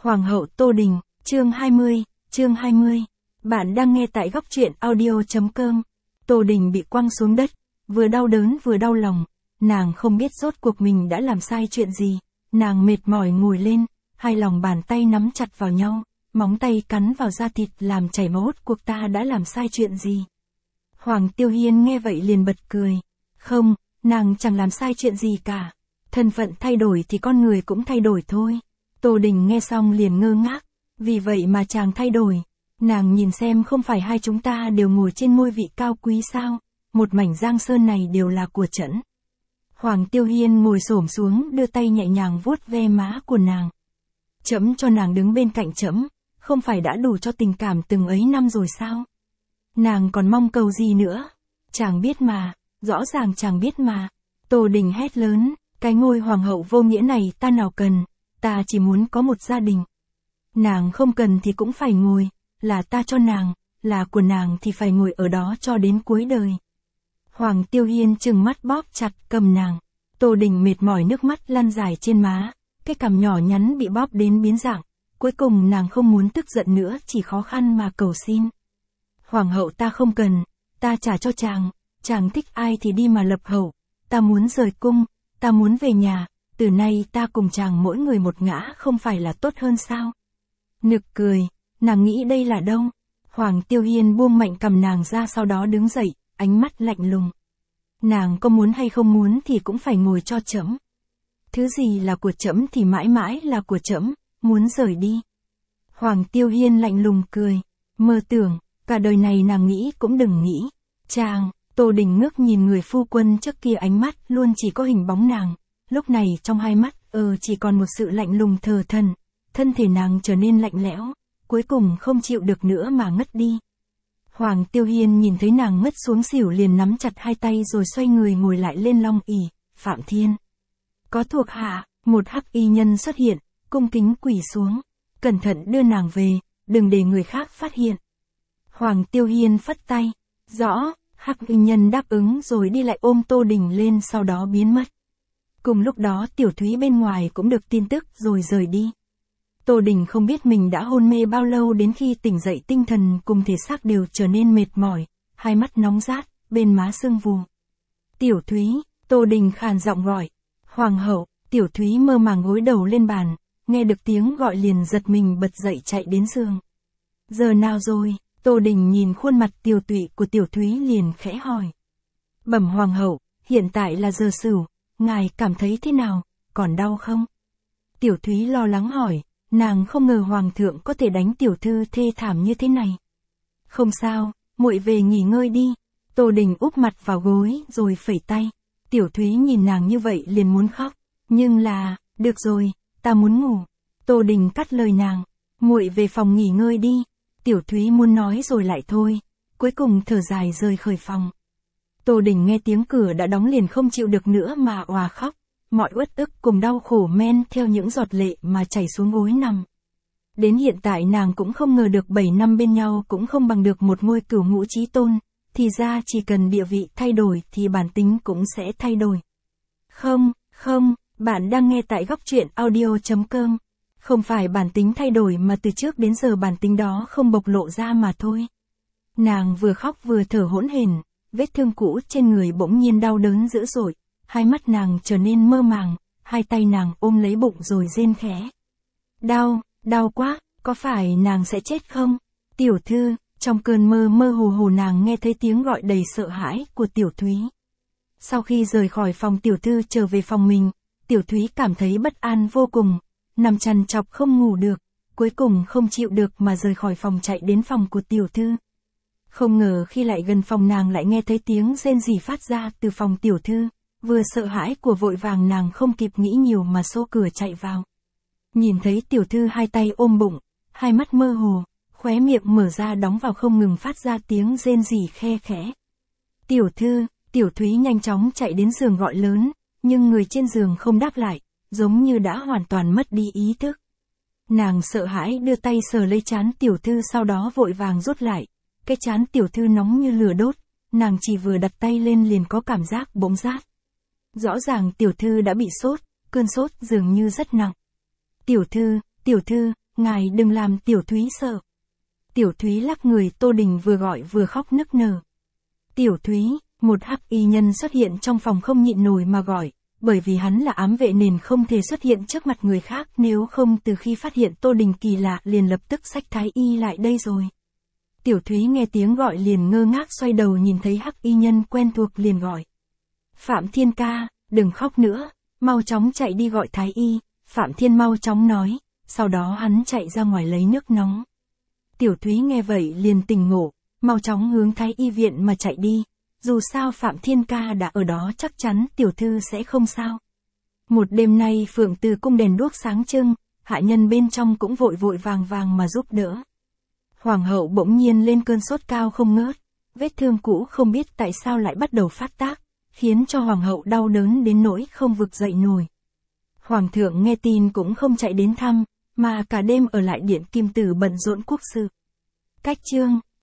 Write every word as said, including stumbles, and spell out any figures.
Hoàng hậu Tô Đình, chương hai mươi, chương hai mươi. Bạn đang nghe tại góc truyện audio chấm com. Tô Đình bị quăng xuống đất, vừa đau đớn vừa đau lòng, nàng không biết rốt cuộc mình đã làm sai chuyện gì, nàng mệt mỏi ngồi lên, hai lòng bàn tay nắm chặt vào nhau, móng tay cắn vào da thịt làm chảy máu. Cuộc ta đã làm sai chuyện gì? Hoàng Tiêu Hiên nghe vậy liền bật cười. Không, nàng chẳng làm sai chuyện gì cả. Thân phận thay đổi thì con người cũng thay đổi thôi. Tô Đình nghe xong liền ngơ ngác. Vì vậy mà chàng thay đổi. Nàng nhìn xem, không phải hai chúng ta đều ngồi trên ngôi vị cao quý sao? Một mảnh giang sơn này đều là của trẫm. Hoàng Tiêu Hiên ngồi xổm xuống đưa tay nhẹ nhàng vuốt ve má của nàng. Trẫm cho nàng đứng bên cạnh trẫm, không phải đã đủ cho tình cảm từng ấy năm rồi sao? Nàng còn mong cầu gì nữa? Chàng biết mà, rõ ràng chàng biết mà. Tô Đình hét lớn, cái ngôi hoàng hậu vô nghĩa này ta nào cần, ta chỉ muốn có một gia đình. Nàng không cần thì cũng phải ngồi, là ta cho nàng, là của nàng thì phải ngồi ở đó cho đến cuối đời. Hoàng Tiêu Hiên trừng mắt bóp chặt cầm nàng. Tô Đình mệt mỏi, nước mắt lăn dài trên má, cái cằm nhỏ nhắn bị bóp đến biến dạng. Cuối cùng nàng không muốn tức giận nữa, chỉ khó khăn mà cầu xin. Hoàng hậu ta không cần, ta trả cho chàng, chàng thích ai thì đi mà lập hậu, ta muốn rời cung, ta muốn về nhà, từ nay ta cùng chàng mỗi người một ngã không phải là tốt hơn sao? Nực cười, nàng nghĩ đây là đâu? Hoàng Tiêu Hiên buông mạnh cầm nàng ra, sau đó đứng dậy, ánh mắt lạnh lùng. Nàng có muốn hay không muốn thì cũng phải ngồi cho trẫm. Thứ gì là của trẫm thì mãi mãi là của trẫm, muốn rời đi. Hoàng Tiêu Hiên lạnh lùng cười, mơ tưởng, cả đời này nàng nghĩ cũng đừng nghĩ. Chàng, Tô Đình ngước nhìn người phu quân trước kia, ánh mắt luôn chỉ có hình bóng nàng. Lúc này trong hai mắt, ờ chỉ còn một sự lạnh lùng thờ thần. Thân thể nàng trở nên lạnh lẽo, cuối cùng không chịu được nữa mà ngất đi. Hoàng Tiêu Hiên nhìn thấy nàng ngất xuống xỉu liền nắm chặt hai tay rồi xoay người ngồi lại lên long ỷ. Phạm Thiên, có thuộc hạ, một hắc y nhân xuất hiện, cung kính quỳ xuống. Cẩn thận đưa nàng về, đừng để người khác phát hiện. Hoàng Tiêu Hiên phất tay. Rõ, hắc y nhân đáp ứng rồi đi lại ôm Tô Đình lên, sau đó biến mất. Cùng lúc đó Tiểu Thúy bên ngoài cũng được tin tức rồi rời đi. Tô Đình không biết mình đã hôn mê bao lâu, đến khi tỉnh dậy tinh thần cùng thể xác đều trở nên mệt mỏi, hai mắt nóng rát, bên má sưng vù. Tiểu Thúy, Tô Đình khàn giọng gọi. Hoàng hậu. Tiểu Thúy mơ màng gối đầu lên bàn, nghe được tiếng gọi liền giật mình bật dậy chạy đến giường. Giờ nào rồi? Tô Đình nhìn khuôn mặt tiều tụy của Tiểu Thúy liền khẽ hỏi. Bẩm hoàng hậu, hiện tại là giờ sửu, ngài cảm thấy thế nào, còn đau không? Tiểu Thúy lo lắng hỏi, nàng không ngờ hoàng thượng có thể đánh tiểu thư thê thảm như thế này. Không sao, muội về nghỉ ngơi đi. Tô Đình úp mặt vào gối rồi phẩy tay. Tiểu Thúy nhìn nàng như vậy liền muốn khóc, nhưng là, được rồi, ta muốn ngủ. Tô Đình cắt lời nàng, muội về phòng nghỉ ngơi đi. Tiểu Thúy muốn nói rồi lại thôi, cuối cùng thở dài rời khỏi phòng. Tô Đình nghe tiếng cửa đã đóng liền không chịu được nữa mà òa khóc, mọi uất ức cùng đau khổ men theo những giọt lệ mà chảy xuống gối nằm. Đến hiện tại nàng cũng không ngờ được bảy năm bên nhau cũng không bằng được một ngôi cửu ngũ chí tôn, thì ra chỉ cần địa vị thay đổi thì bản tính cũng sẽ thay đổi. Không, không, bạn đang nghe tại góc truyện audio chấm com. Không phải bản tính thay đổi mà từ trước đến giờ bản tính đó không bộc lộ ra mà thôi. Nàng vừa khóc vừa thở hỗn hển, vết thương cũ trên người bỗng nhiên đau đớn dữ dội, hai mắt nàng trở nên mơ màng, hai tay nàng ôm lấy bụng rồi rên khẽ. Đau, đau quá, có phải nàng sẽ chết không? Tiểu thư, trong cơn mơ mơ hồ hồ nàng nghe thấy tiếng gọi đầy sợ hãi của Tiểu Thúy. Sau khi rời khỏi phòng tiểu thư trở về phòng mình, Tiểu Thúy cảm thấy bất an vô cùng, nằm trằn trọc không ngủ được, cuối cùng không chịu được mà rời khỏi phòng chạy đến phòng của tiểu thư. Không ngờ khi lại gần phòng nàng lại nghe thấy tiếng rên rỉ phát ra từ phòng tiểu thư, vừa sợ hãi của vội vàng nàng không kịp nghĩ nhiều mà xô cửa chạy vào. Nhìn thấy tiểu thư hai tay ôm bụng, hai mắt mơ hồ, khóe miệng mở ra đóng vào không ngừng phát ra tiếng rên rỉ khe khẽ. Tiểu thư, Tiểu Thúy nhanh chóng chạy đến giường gọi lớn, nhưng người trên giường không đáp lại, giống như đã hoàn toàn mất đi ý thức. Nàng sợ hãi đưa tay sờ lấy trán tiểu thư, sau đó vội vàng rút lại. Cái trán tiểu thư nóng như lửa đốt, nàng chỉ vừa đặt tay lên liền có cảm giác bỗng rát. Rõ ràng tiểu thư đã bị sốt, cơn sốt dường như rất nặng. Tiểu thư, tiểu thư, ngài đừng làm Tiểu Thúy sợ. Tiểu Thúy lắc người, Tô Đình vừa gọi vừa khóc nức nở. Tiểu Thúy, một hắc y nhân xuất hiện trong phòng không nhịn nổi mà gọi, bởi vì hắn là ám vệ nên không thể xuất hiện trước mặt người khác, nếu không từ khi phát hiện Tô Đình kỳ lạ liền lập tức xách thái y lại đây rồi. Tiểu Thúy nghe tiếng gọi liền ngơ ngác xoay đầu nhìn thấy hắc y nhân quen thuộc liền gọi. Phạm Thiên ca, đừng khóc nữa, mau chóng chạy đi gọi thái y, Phạm Thiên mau chóng nói, sau đó hắn chạy ra ngoài lấy nước nóng. Tiểu Thúy nghe vậy liền tỉnh ngộ, mau chóng hướng thái y viện mà chạy đi, dù sao Phạm Thiên ca đã ở đó chắc chắn tiểu thư sẽ không sao. Một đêm nay Phượng Từ cung đèn đuốc sáng trưng, hạ nhân bên trong cũng vội vội vàng vàng mà giúp đỡ. Hoàng hậu bỗng nhiên lên cơn sốt cao không ngớt, vết thương cũ không biết tại sao lại bắt đầu phát tác, khiến cho hoàng hậu đau đớn đến nỗi không vực dậy nổi. Hoàng thượng nghe tin cũng không chạy đến thăm, mà cả đêm ở lại điện Kim Tử bận rộn quốc sự. Cách chương